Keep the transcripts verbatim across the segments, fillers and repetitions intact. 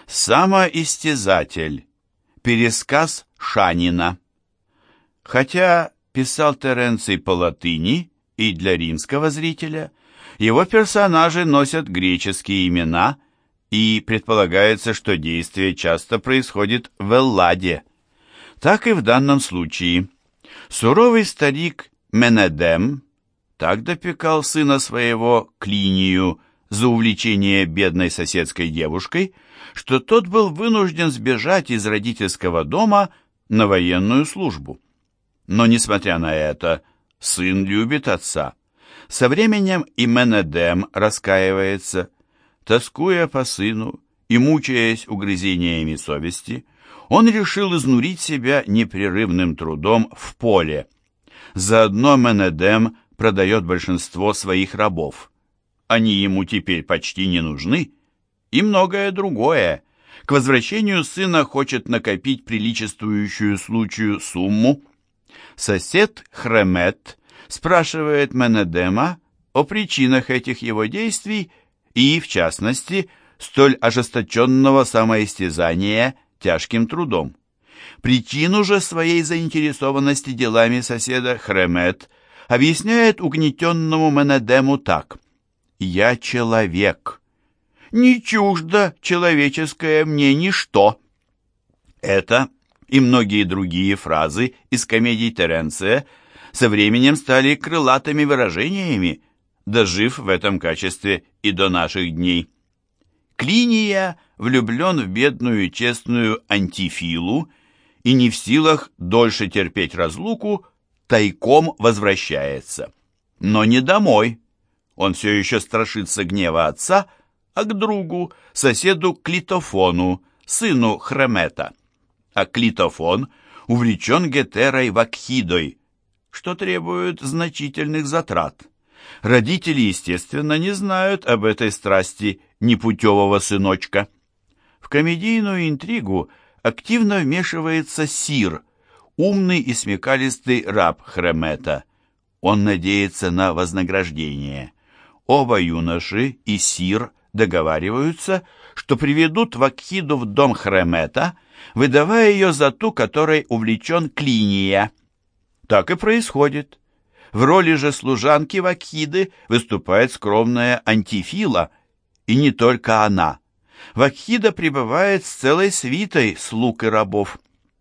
Самоистязатель. Пересказ Шанина. Хотя писал Теренций по латыни и для римского зрителя, его персонажи носят греческие имена, и предполагается, что действие часто происходит в Элладе. Так и в данном случае. Суровый старик Менедем так допекал сына своего Клинию за увлечение бедной соседской девушкой, что тот был вынужден сбежать из родительского дома на военную службу. Но, несмотря на это, сын любит отца. Со временем и Менедем раскаивается. Тоскуя по сыну и мучаясь угрызениями совести, он решил изнурить себя непрерывным трудом в поле. Заодно Менедем продает большинство своих рабов. Они ему теперь почти не нужны, и многое другое. К возвращению сына хочет накопить приличествующую случаю сумму. Сосед Хремет спрашивает Менедема о причинах этих его действий и, в частности, столь ожесточенного самоистязания тяжким трудом. Причину же своей заинтересованности делами соседа Хремет объясняет угнетенному Менедему так: «Я человек. Не чуждо человеческое мне ничто». Это и многие другие фразы из комедий Теренция со временем стали крылатыми выражениями, дожив в этом качестве и до наших дней. Клиния влюблен в бедную и честную Антифилу и не в силах дольше терпеть разлуку, тайком возвращается. Но не домой. Он все еще страшится гнева отца, а к другу, соседу Клитофону, сыну Хремета. А Клитофон увлечен Гетерой Вакхидой, что требует значительных затрат. Родители, естественно, не знают об этой страсти непутевого сыночка. В комедийную интригу активно вмешивается Сир, умный и смекалистый раб Хремета. Он надеется на вознаграждение. Оба юноши и Сир договариваются, что приведут Вакхиду в дом Хремета, выдавая ее за ту, которой увлечен Клиния. Так и происходит. В роли же служанки Вакхиды выступает скромная Антифила, и не только она. Вакхида прибывает с целой свитой слуг и рабов.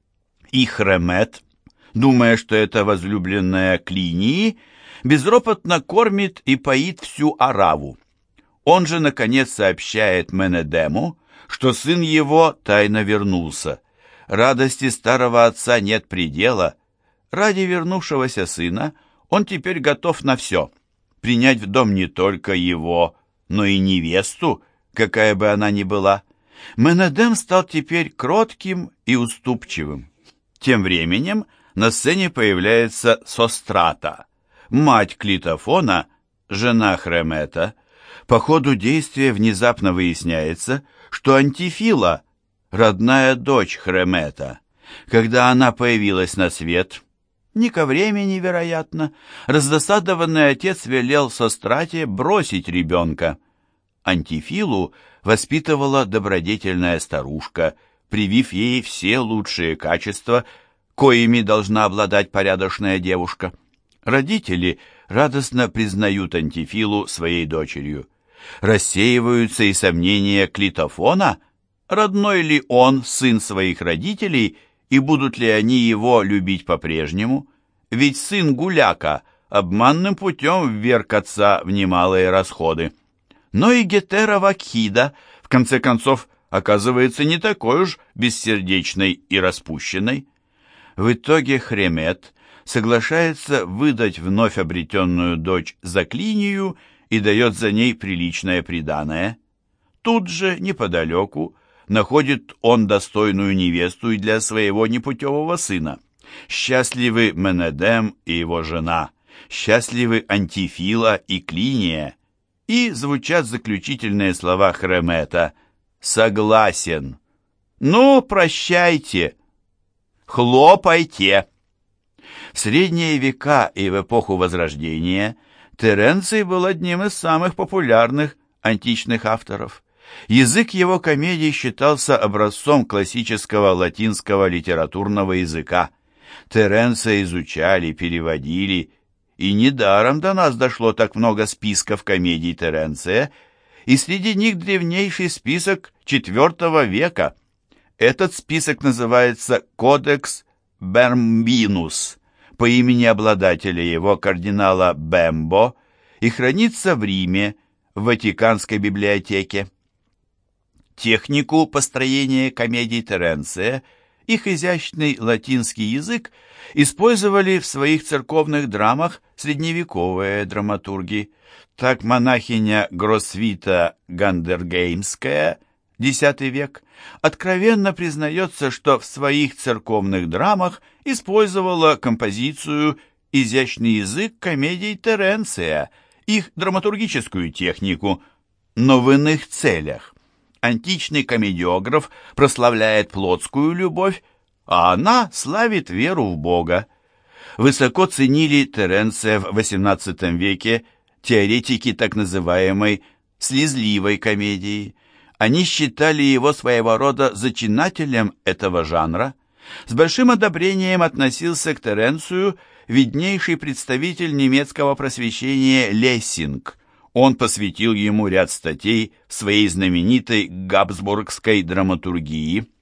И Хремет, думая, что это возлюбленная Клинии, безропотно кормит и поит всю араву. Он же, наконец, сообщает Менедему, что сын его тайно вернулся. Радости старого отца нет предела. Ради вернувшегося сына он теперь готов на все, принять в дом не только его, но и невесту, какая бы она ни была. Менедем стал теперь кротким и уступчивым. Тем временем на сцене появляется Сострата, мать Клитофона, жена Хремета. По ходу действия внезапно выясняется, что Антифила – родная дочь Хремета. Когда она появилась на свет, не ко времени, вероятно, раздосадованный отец велел Сострате бросить ребенка. Антифилу воспитывала добродетельная старушка, привив ей все лучшие качества, коими должна обладать порядочная девушка. Родители радостно признают Антифилу своей дочерью. Рассеиваются и сомнения Клитофона, родной ли он сын своих родителей, и будут ли они его любить по-прежнему, ведь сын Гуляка обманным путем вверг отца в немалые расходы. Но и Гетера Вакхида, в конце концов, оказывается не такой уж бессердечной и распущенной. В итоге Хремет соглашается выдать вновь обретенную дочь за Клинию и дает за ней приличное приданое. Тут же, неподалеку, находит он достойную невесту и для своего непутевого сына. Счастливы Менедем и его жена, счастливы Антифила и Клиния, и звучат заключительные слова Хремета: «Согласен». «Ну, прощайте, хлопайте». В средние века и в эпоху Возрождения Теренций был одним из самых популярных античных авторов. Язык его комедий считался образцом классического латинского литературного языка. Теренция изучали, переводили, и недаром до нас дошло так много списков комедий Теренция, и среди них древнейший список четвёртого века. Этот список называется «Кодекс Бермбинус» по имени обладателя его, кардинала Бембо, и хранится в Риме, в Ватиканской библиотеке. Технику построения комедий Теренция, их изящный латинский язык, использовали в своих церковных драмах средневековые драматурги. Так монахиня Гросвита Гандергеймская, десятый век, откровенно признается, что в своих церковных драмах использовала композицию изящный язык комедий Теренция, их драматургическую технику, но в иных целях. Античный комедиограф прославляет плотскую любовь, а она славит веру в Бога. Высоко ценили Теренция в восемнадцатом веке теоретики так называемой «слезливой комедии». Они считали его своего рода зачинателем этого жанра. С большим одобрением относился к Теренцию виднейший представитель немецкого просвещения Лессинг. Он посвятил ему ряд статей в своей знаменитой габсбургской драматургии.